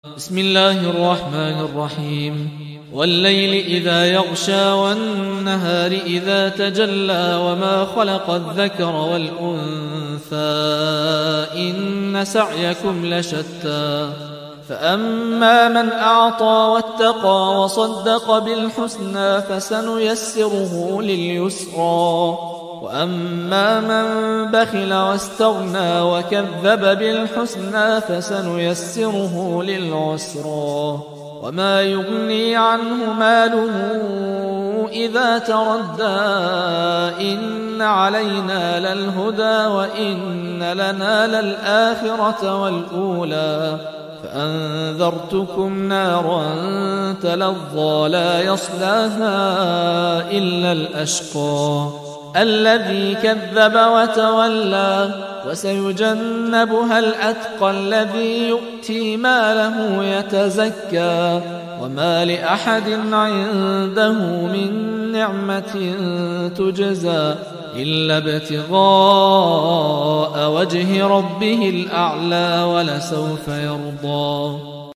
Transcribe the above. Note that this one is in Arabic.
بسم الله الرحمن الرحيم والليل إذا يغشى والنهار إذا تجلى وما خلق الذكر والأنثى إن سعيكم لشتى فأما من أعطى واتقى وصدق بالحسنى فسنيسره لليسرى وأما من بخل واستغنى وكذب بالحسنى فسنيسره للعسرى وما يغني عنه ماله إذا تردى إن علينا للهدى وإن لنا للآخرة والأولى فأنذرتكم نارا تلظى لا يصلاها إلا الأشقى الذي كذب وتولى وسيجنبها الأتقى الذي يؤتي ماله يتزكى وما لأحد عنده من نعمة تجزى إلا ابتغاء وجه ربه الأعلى ولسوف يرضى.